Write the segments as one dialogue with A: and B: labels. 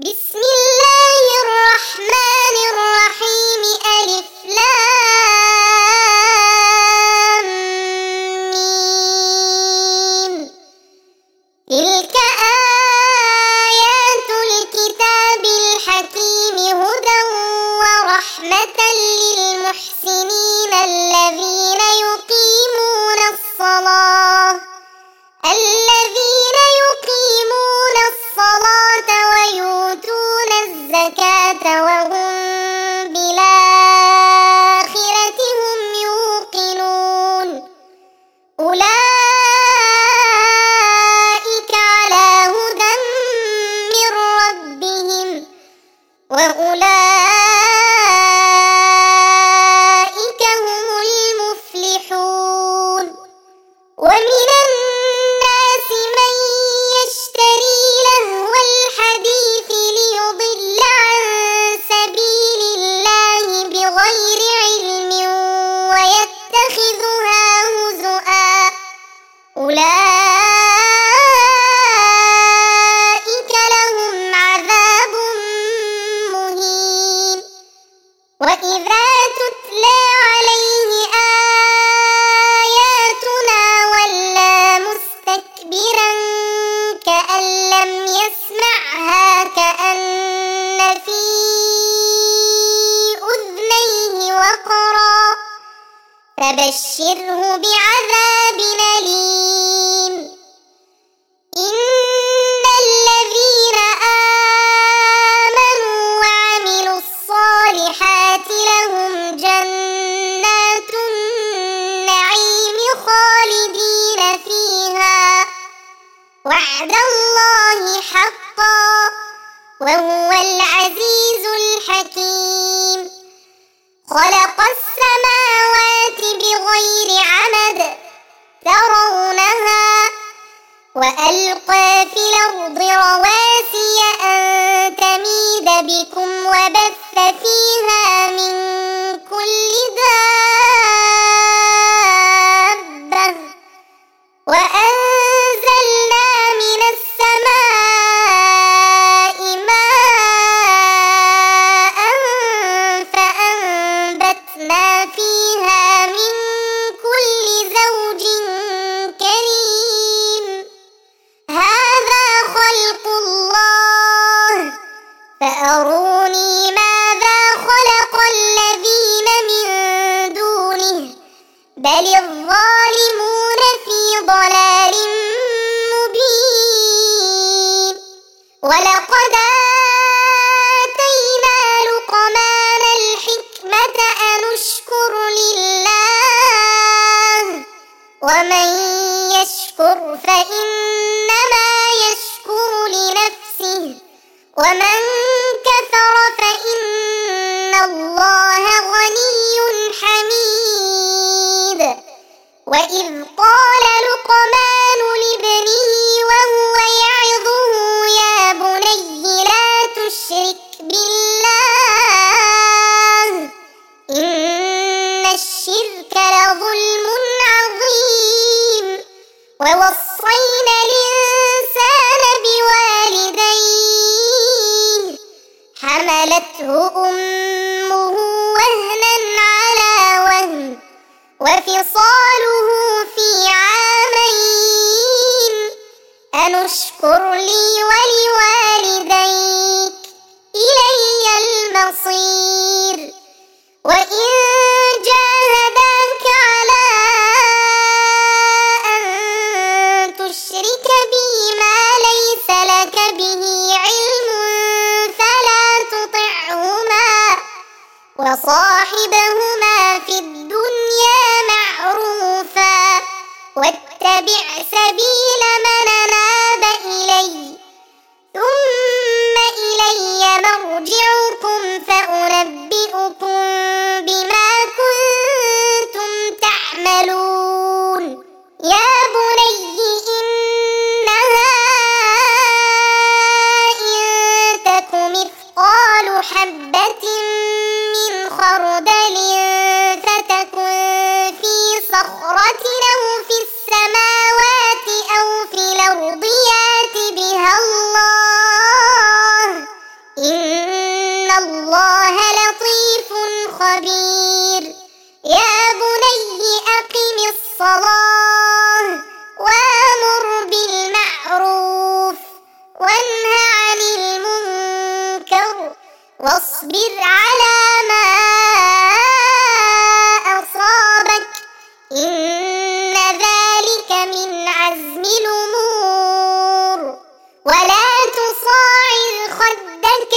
A: بسم الله الرحمن الرحيم. ألف لام ميم. تلك آيات الكتاب الحكيم هدى ورحمة للمحسنين الذين يقيمون الصلاة ويؤتون الزكاة وهم بالآخرة هم يوقنون. أولئك على هدى من ربهم وأولئك هم المفلحون. ومن الناس من يشتري لهو الحديث ليضل عن سبيل الله بغير علم ويتخذها هزؤا. أولئك لهم عذاب مهين. وإذا تتلى عليه آياتنا ولى مستكبرا كأن لم يسمعها كأن في أذنيه وقرا. فبشره بعذاب أليم. إن الذين آمنوا وعملوا الصالحات لهم جنات النعيم خالدين فيها وعد الله حقا وهو العزيز الحكيم. خلق السماوات بغير عمد ترونها وألقى في الأرض رواسي أن تميد بكم وبث فيها من كل دابة وأنزلنا من السماء ماء فأنبتنا فيها من كل زوج كريم. هذا خلق الله فأروني ماذا خلق الذين من دونه بل الظالمون في ضلال مبين. ولقد آتينا لقمان الحكمة أن اشكر لله ومن يشكر فإنما يشكر لنفسه ومن كفر فإن الله غني حميد. وإذ قال لقمان لابنه وهو يعظه يا بني لا تشرك بالله إن الشرك لظلم عظيم. ووصينا الإنسان بوالديه حملته أمه وهنا على وهن وفصاله في عامين أن اشكر لي ولوالديك إلي المصير. وإن جاهداك على أن تشرك بي ما ليس لك به علم فلا تطعهما وصاحبهما في الدنيا معروفا واتبع سبيل من أناب إلي ثم إلي مرجعكم فأنبئكم بما كنتم تعملون. يا بني إنها إن تك مثقال حبة من خردل فتكن في صخرة أو في السماوات أو في خبير يا بني أقم الصلاة وأمر بالمعروف وانه عن المنكر واصبر على ما أصابك إن ذلك من عزم الأمور ولا تصاعر خدك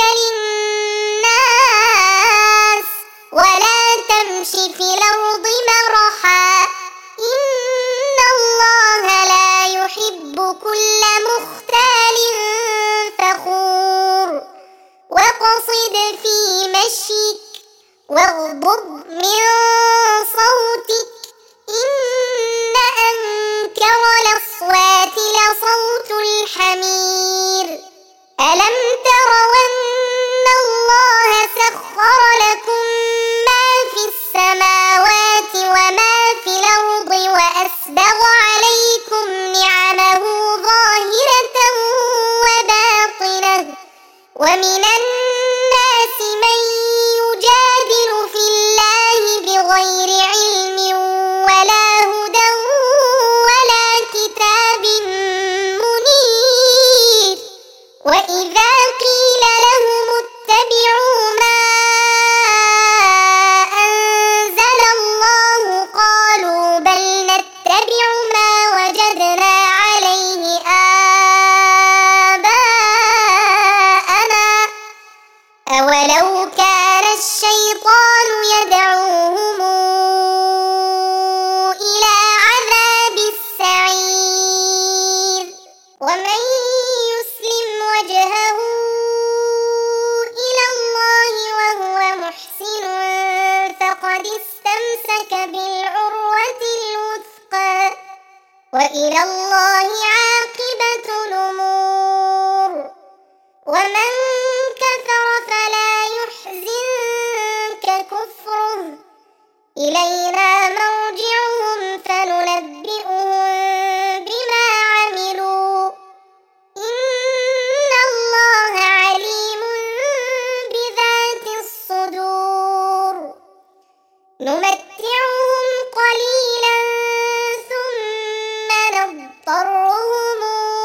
A: للناس ولا تمش في الأرض مرحا إن الله لا يحب كل مختال فخور واقصد في مشيك واغضض من صوتك إن أنكر الأصوات لصوت الحمير ألم تروا أن الله سخر لكم ما في السماوات وما في الأرض وأسبغ عليكم نعمه ظاهرة وباطنة ومن الناس من يجادل في الله بغير علم ولا هدى ولا كتاب منير وإذا قيل لهم اتبعوا ما أنزل الله قالوا بل نتبع ما وجدنا عليه آباءنا أولو كان الشيطان يدعوهم إلى عذاب السعير ومن يسلم وجهه إلى الله وهو محسن فقد استمسك بالعروة الوثقى وإلى الله عاقبة الأمور ومن كفر فلا يحزنك كفره إلينا مرجعهم فننبئهم بما عملوا إن الله عليم بذات الصدور نمتعهم قليلا ثم نضطرهم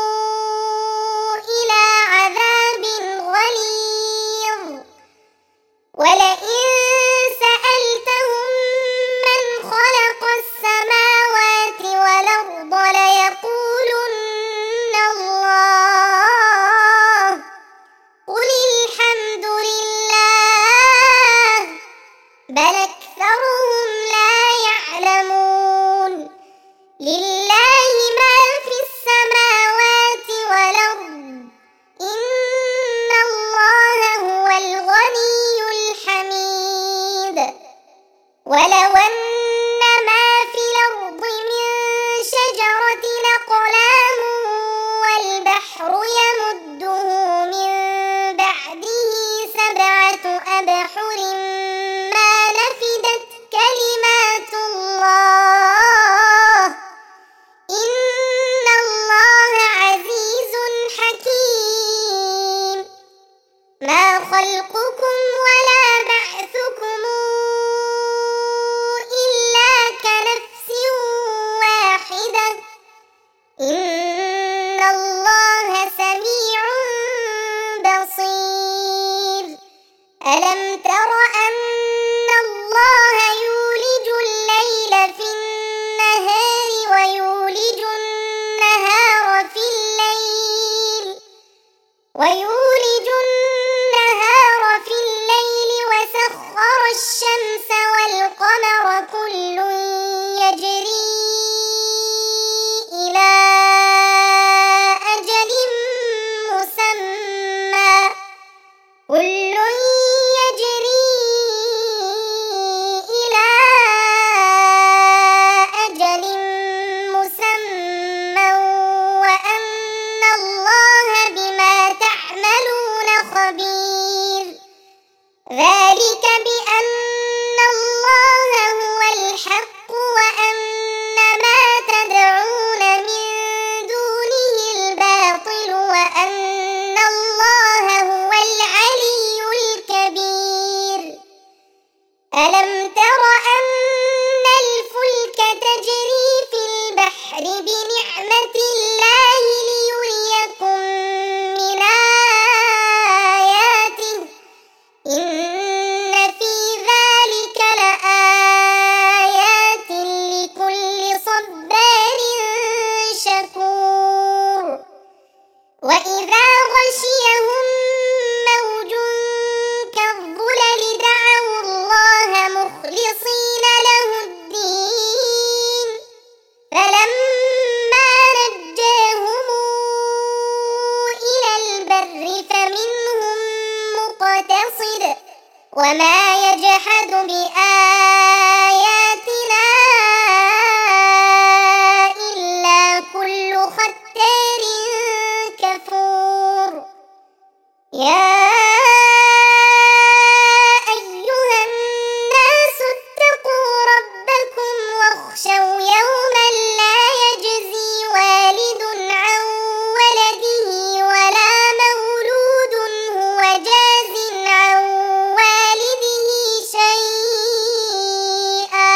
A: إلى عذاب غليظ ولئن سألتهم من خلق السماوات والأرض ليقولن الله قل الحمد لله بل أكثرهم لا يعلمون لله ما في السماوات والأرض إن الله هو الغني الحميد ولو أن ما في الأرض من شجرة أقلام والبحر يمده من بعده 7 أبحر ما نفدت كلمات الله إن الله عزيز حكيم ما خلقكم ولا بعثكم إلا كنفس واحدة إن الله سميع بصير ألم تر أن الله يولج الليل في النهار ويولج النهار في الليل وسخر الشمس والقمر كل يجري إلى أجل مسمى وأن الله بما تعملون خبير ذلك بأن الله هو الحق وأن ما تدعون من دونه الباطل وأن الله هو العلي الكبير مقتصد وما يجحد بآياتنا إلا كل ختار كفور يا أيها الناس اتقوا ربكم واخشوا يوما لا يجزي والد عن ولده ولا مولود هو جاز عن والده شيئا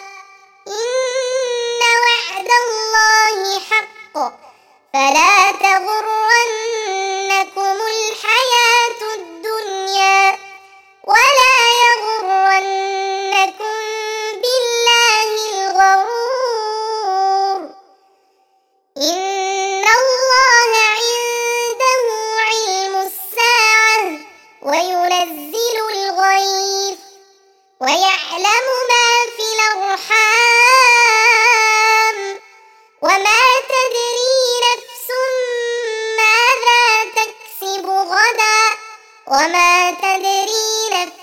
A: إن وعد الله حق فلا تغرنكم الحياة الدنيا ولا يغرنكم بالله الغرور إن الله عنده علم الساعة وينزل الغيث ويعلم ما في الأرحام وما تدري نفس ماذا تكسب غدا وما تدري نفس